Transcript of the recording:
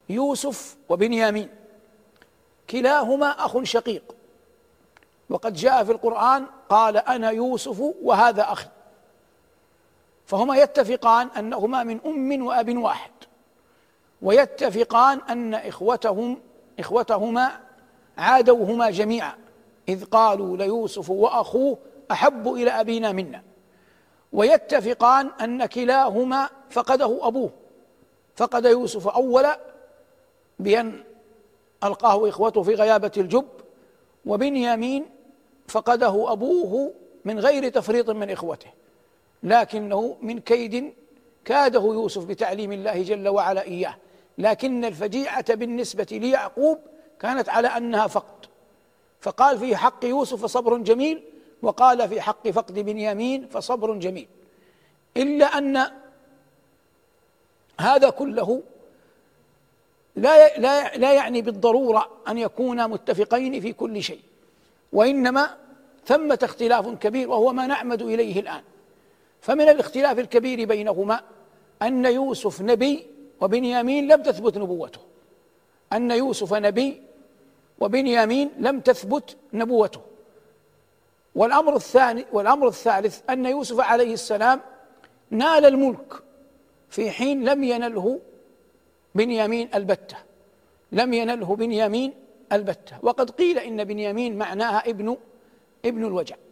يوسف وبنيامين كلاهما أخ شقيق، وقد جاء في القرآن قال أنا يوسف وهذا أخي، فهما يتفقان أنهما من أم وأب واحد، ويتفقان أن إخوتهما عادوهما جميعا إذ قالوا ليوسف وأخوه أحب إلى أبينا منا، ويتفقان أن كلاهما فقده أبوه، فقد يوسف أولا بأن ألقاه إخوته في غيابة الجب، وبنيامين فقده أبوه من غير تفريط من إخوته، لكنه من كاده يوسف بتعليم الله جل وعلا إياه، لكن الفجيعة بالنسبة ليعقوب كانت على أنها فقد، فقال في حق يوسف فصبر جميل، وقال في حق فقد بنيامين فصبر جميل، إلا أن هذا كله لا يعني بالضرورة أن يكونا متفقين في كل شيء، وإنما ثمة اختلاف كبير وهو ما نعمد إليه الآن. فمن الاختلاف الكبير بينهما أن يوسف نبي وبنيامين لم تثبت نبوته، أن يوسف نبي وبنيامين لم تثبت نبوته. والأمر الثالث أن يوسف عليه السلام نال الملك في حين لم ينله بنيامين البتة، لم ينله بنيامين البتة، وقد قيل إن بنيامين معناها ابن الوجع،